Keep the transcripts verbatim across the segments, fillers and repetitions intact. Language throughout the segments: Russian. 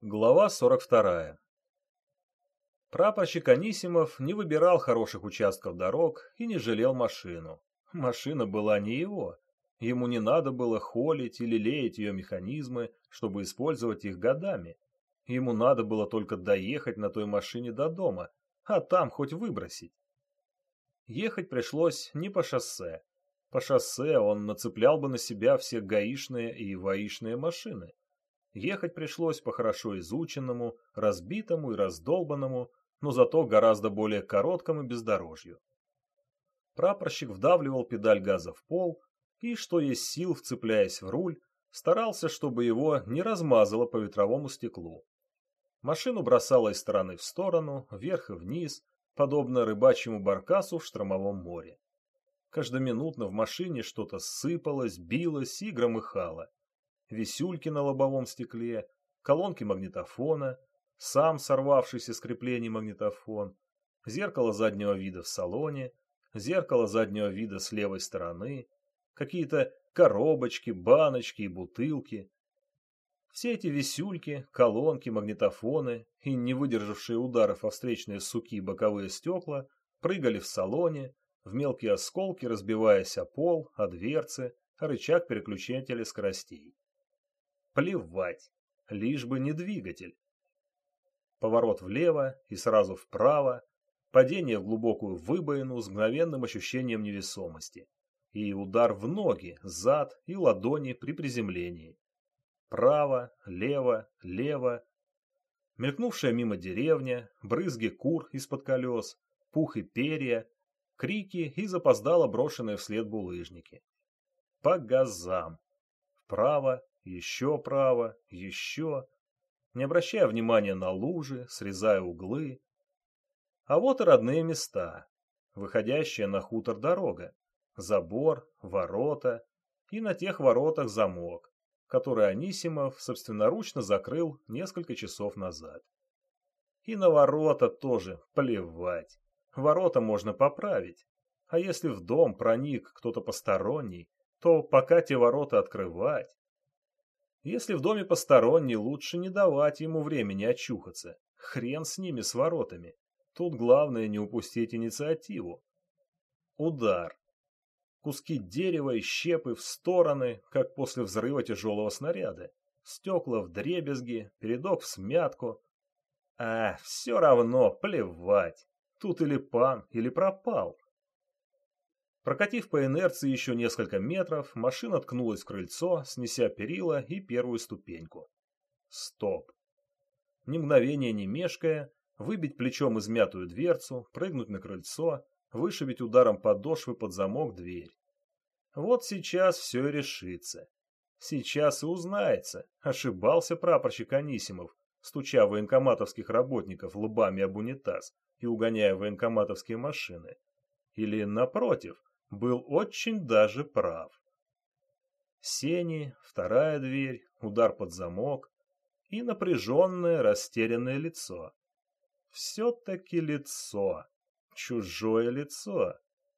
Глава сорок вторая. Прапорщик Анисимов не выбирал хороших участков дорог и не жалел машину. Машина была не его. Ему не надо было холить или леять ее механизмы, чтобы использовать их годами. Ему надо было только доехать на той машине до дома, а там хоть выбросить. Ехать пришлось не по шоссе. По шоссе он нацеплял бы на себя все гаишные и ВАИшные машины. Ехать пришлось по хорошо изученному, разбитому и раздолбанному, но зато гораздо более короткому бездорожью. Прапорщик вдавливал педаль газа в пол и, что есть сил, вцепляясь в руль, старался, чтобы его не размазало по ветровому стеклу. Машину бросало из стороны в сторону, вверх и вниз, подобно рыбачьему баркасу в штормовом море. Каждоминутно в машине что-то сыпалось, билось и громыхало. Висюльки на лобовом стекле, колонки магнитофона, сам сорвавшийся с креплений магнитофон, зеркало заднего вида в салоне, зеркало заднего вида с левой стороны, какие-то коробочки, баночки и бутылки. Все эти висюльки, колонки, магнитофоны и не выдержавшие ударов о встречные суки боковые стекла прыгали в салоне, в мелкие осколки разбиваясь о пол, о дверцы, о рычаг переключателя скоростей. Плевать, лишь бы не двигатель. Поворот влево и сразу вправо, падение в глубокую выбоину с мгновенным ощущением невесомости и удар в ноги, зад и ладони при приземлении. Право, лево, лево. Мелькнувшая мимо деревня, брызги кур из-под колес, пух и перья, крики и запоздало брошенные вслед булыжники. По газам. Вправо. Еще право, еще, не обращая внимания на лужи, срезая углы. А вот и родные места, выходящая на хутор дорога, забор, ворота и на тех воротах замок, который Анисимов собственноручно закрыл несколько часов назад. И на ворота тоже плевать, ворота можно поправить, а если в дом проник кто-то посторонний, то пока те ворота открывать. Если в доме посторонний, лучше не давать ему времени очухаться. Хрен с ними, с воротами. Тут главное не упустить инициативу. Удар. Куски дерева и щепы в стороны, как после взрыва тяжелого снаряда. Стекла вдребезги, передок всмятку. А, все равно, плевать. Тут или пан, или пропал. Прокатив по инерции еще несколько метров, машина ткнулась в крыльцо, снеся перила и первую ступеньку. Стоп. Ни мгновения не мешкая, выбить плечом измятую дверцу, прыгнуть на крыльцо, вышибить ударом подошвы под замок дверь. Вот сейчас все и решится. Сейчас и узнается, ошибался прапорщик Анисимов, стуча военкоматовских работников лбами об унитаз и угоняя военкоматовские машины. Или, напротив, был очень даже прав. Сени, вторая дверь, удар под замок и напряженное, растерянное лицо. Все-таки лицо. Чужое лицо.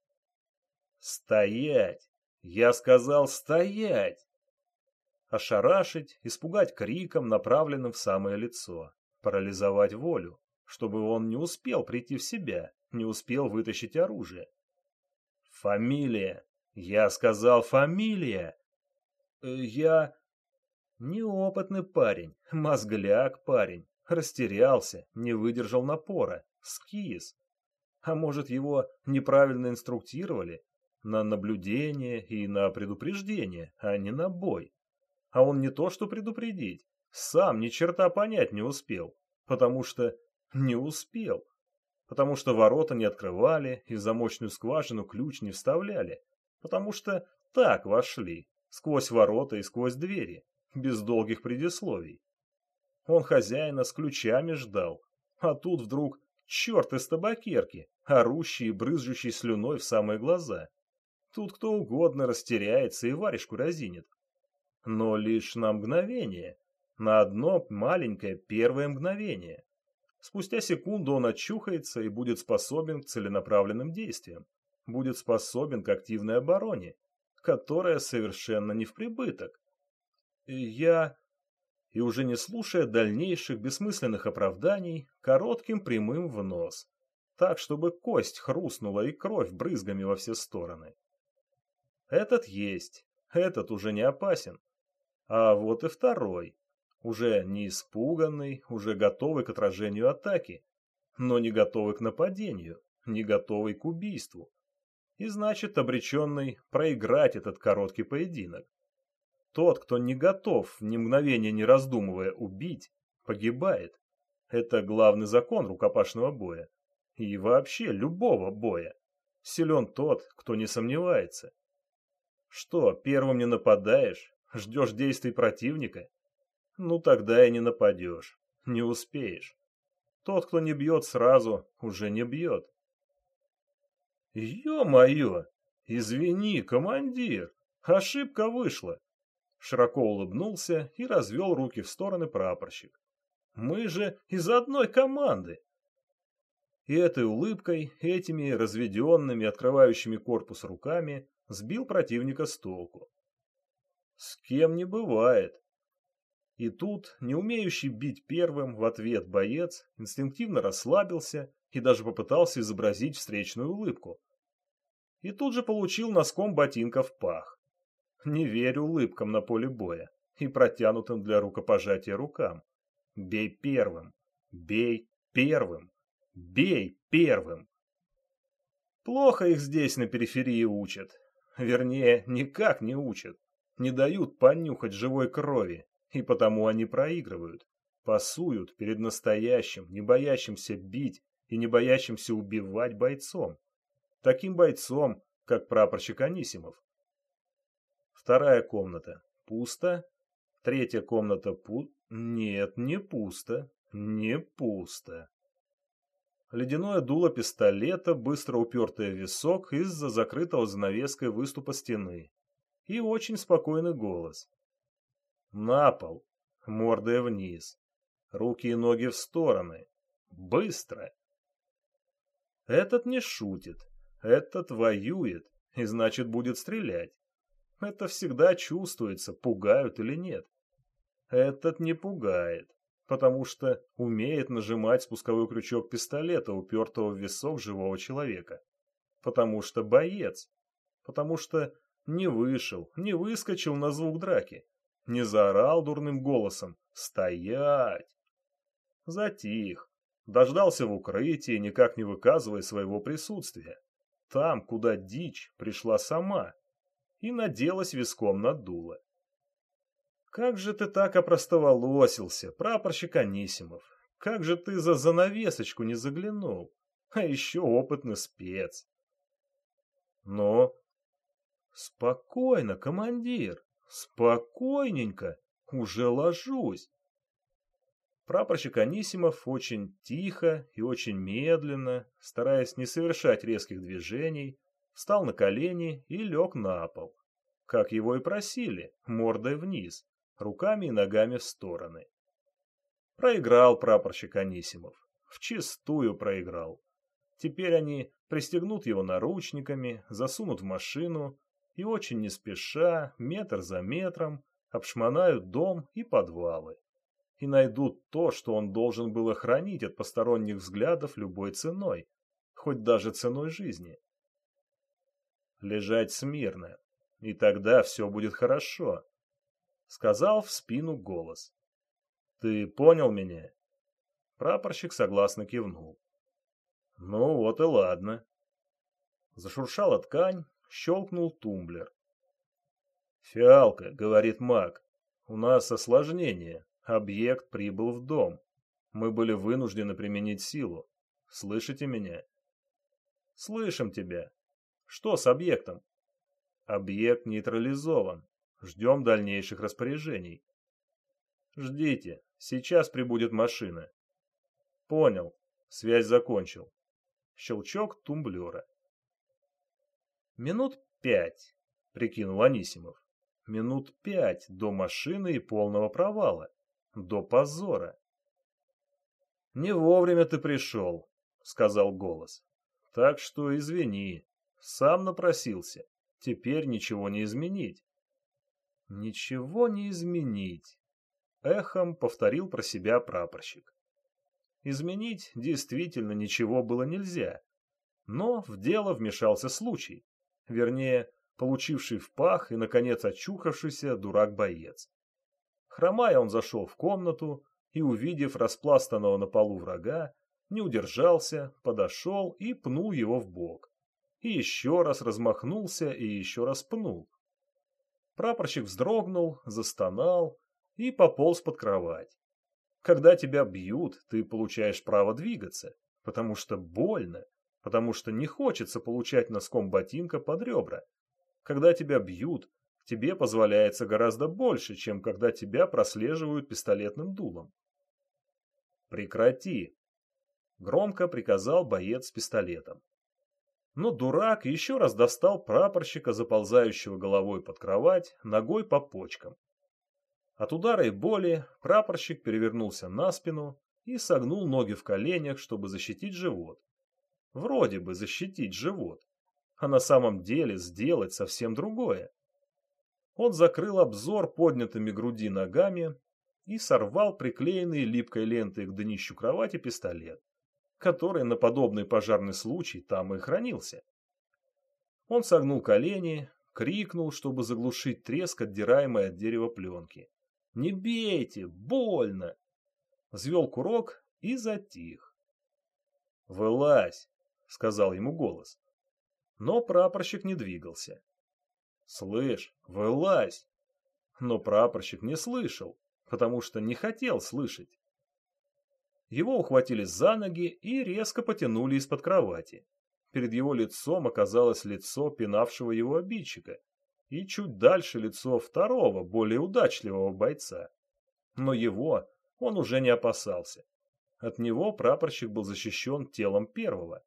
Стоять! Я сказал стоять! Ошарашить, испугать криком, направленным в самое лицо. Парализовать волю, чтобы он не успел прийти в себя, не успел вытащить оружие. Фамилия. Я сказал фамилия. Э, я... Неопытный парень, мозгляк парень. Растерялся, не выдержал напора, скис. А может, его неправильно инструктировали? На наблюдение и на предупреждение, а не на бой. А он не то что предупредить, сам ни черта понять не успел, потому что не успел. Потому что ворота не открывали и в замочную скважину ключ не вставляли, потому что так вошли, сквозь ворота и сквозь двери, без долгих предисловий. Он хозяина с ключами ждал, а тут вдруг черт из табакерки, орущий и брызжущий слюной в самые глаза. Тут кто угодно растеряется и варежку разинет. Но лишь на мгновение, на одно маленькое первое мгновение. Спустя секунду он очухается и будет способен к целенаправленным действиям, будет способен к активной обороне, которая совершенно не в прибыток. Я... и уже не слушая дальнейших бессмысленных оправданий, коротким прямым в нос, так, чтобы кость хрустнула и кровь брызгами во все стороны. Этот есть, этот уже не опасен. А вот и второй, уже не испуганный, уже готовый к отражению атаки, но не готовый к нападению, не готовый к убийству. И значит, обреченный проиграть этот короткий поединок. Тот, кто не готов, ни мгновения не раздумывая, убить, погибает. Это главный закон рукопашного боя. И вообще любого боя. Силен тот, кто не сомневается. Что, первым не нападаешь? Ждешь действий противника? Ну тогда и не нападешь. Не успеешь. Тот, кто не бьет сразу, уже не бьет. Ё-моё! Извини, командир! Ошибка вышла! Широко улыбнулся и развел руки в стороны прапорщик. Мы же из одной команды! И этой улыбкой, этими разведенными, открывающими корпус руками, сбил противника с толку. С кем не бывает. И тут, не умеющий бить первым в ответ боец, инстинктивно расслабился и даже попытался изобразить встречную улыбку. И тут же получил носком ботинка в пах. Не верю улыбкам на поле боя и протянутым для рукопожатия рукам. Бей первым, бей первым, бей первым. Плохо их здесь на периферии учат. Вернее, никак не учат. Не дают понюхать живой крови, и потому они проигрывают. Пасуют перед настоящим, не боящимся бить и не боящимся убивать бойцом. Таким бойцом, как прапорщик Анисимов. Вторая комната. Пусто. Третья комната пу... Нет, не пусто. Не пусто. Ледяное дуло пистолета, быстро упертое в висок из-за закрытого занавеской выступа стены. И очень спокойный голос. На пол. Мордой вниз. Руки и ноги в стороны. Быстро. Этот не шутит. Этот воюет. И значит будет стрелять. Это всегда чувствуется, пугают или нет. Этот не пугает, потому что умеет нажимать спусковой крючок пистолета, упертого в висок живого человека. Потому что боец. Потому что не вышел, не выскочил на звук драки. Не заорал дурным голосом «Стоять!». Затих. Дождался в укрытии, никак не выказывая своего присутствия. Там, куда дичь пришла сама. И наделась виском на дуло. Как же ты так опростоволосился, прапорщик Анисимов? Как же ты за занавесочку не заглянул? А еще опытный спец. Но... Спокойно, командир, спокойненько, уже ложусь. Прапорщик Анисимов очень тихо и очень медленно, стараясь не совершать резких движений, встал на колени и лег на пол. Как его и просили, мордой вниз, руками и ногами в стороны. Проиграл прапорщик Анисимов. Вчистую проиграл. Теперь они пристегнут его наручниками, засунут в машину и очень не спеша, метр за метром, обшмонают дом и подвалы. И найдут то, что он должен был охранить от посторонних взглядов любой ценой, хоть даже ценой жизни. Лежать смирно, и тогда все будет хорошо, — сказал в спину голос. Ты понял меня? Прапорщик согласно кивнул. Ну вот и ладно. Зашуршала ткань, щелкнул тумблер. Фиалка, говорит маг, у нас осложнение, объект прибыл в дом. Мы были вынуждены применить силу. Слышите меня? Слышим тебя. Что с объектом? Объект нейтрализован. Ждем дальнейших распоряжений. Ждите, сейчас прибудет машина. Понял, связь закончил. Щелчок тумблера. Минут пять, прикинул Анисимов. Минут пять до машины и полного провала. До позора. Не вовремя ты пришел, сказал голос. Так что извини. Сам напросился. Теперь ничего не изменить. Ничего не изменить. эхом повторил про себя прапорщик. Изменить действительно ничего было нельзя, но в дело вмешался случай, вернее, получивший в пах и, наконец, очухавшийся дурак-боец. Хромая, он зашел в комнату и, увидев распластанного на полу врага, не удержался, подошел и пнул его в бок. И еще раз размахнулся и еще раз пнул. Прапорщик вздрогнул, застонал и пополз под кровать. Когда тебя бьют, ты получаешь право двигаться, потому что больно, потому что не хочется получать носком ботинка под ребра. Когда тебя бьют, тебе позволяется гораздо больше, чем когда тебя прослеживают пистолетным дулом. «Прекрати!» — громко приказал боец с пистолетом. Но дурак еще раз достал прапорщика, заползающего головой под кровать, ногой по почкам. От удара и боли прапорщик перевернулся на спину и согнул ноги в коленях, чтобы защитить живот. Вроде бы защитить живот, а на самом деле сделать совсем другое. Он закрыл обзор поднятыми груди ногами и сорвал приклеенный липкой лентой к днищу кровати пистолет, который на подобный пожарный случай там и хранился. Он согнул колени, крикнул, чтобы заглушить треск отдираемой от дерева пленки. «Не бейте! Больно!» Взвел курок и затих. «Вылазь!» — сказал ему голос. Но прапорщик не двигался. «Слышь, вылазь!» Но прапорщик не слышал, потому что не хотел слышать. Его ухватили за ноги и резко потянули из-под кровати. Перед его лицом оказалось лицо пинавшего его обидчика, и чуть дальше лицо второго, более удачливого бойца. Но его он уже не опасался. От него прапорщик был защищен телом первого.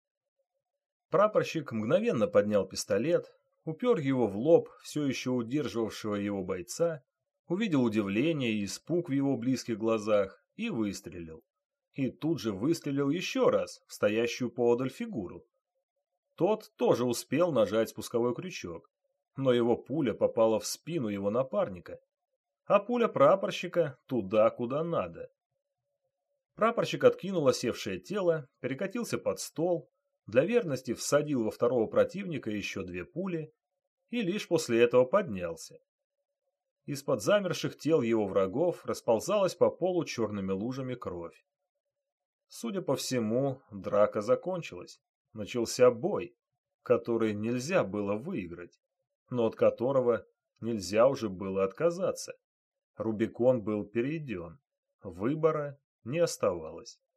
Прапорщик мгновенно поднял пистолет, упер его в лоб все еще удерживавшего его бойца, увидел удивление и испуг в его близких глазах и выстрелил. И тут же выстрелил еще раз в стоящую поодаль фигуру. Тот тоже успел нажать спусковой крючок, но его пуля попала в спину его напарника, а пуля прапорщика туда, куда надо. Прапорщик откинул осевшее тело, перекатился под стол, для верности всадил во второго противника еще две пули и лишь после этого поднялся. Из-под замерших тел его врагов расползалась по полу черными лужами кровь. Судя по всему, драка закончилась. Начался бой, который нельзя было выиграть, но от которого нельзя уже было отказаться. Рубикон был перейден. Выбора не оставалось.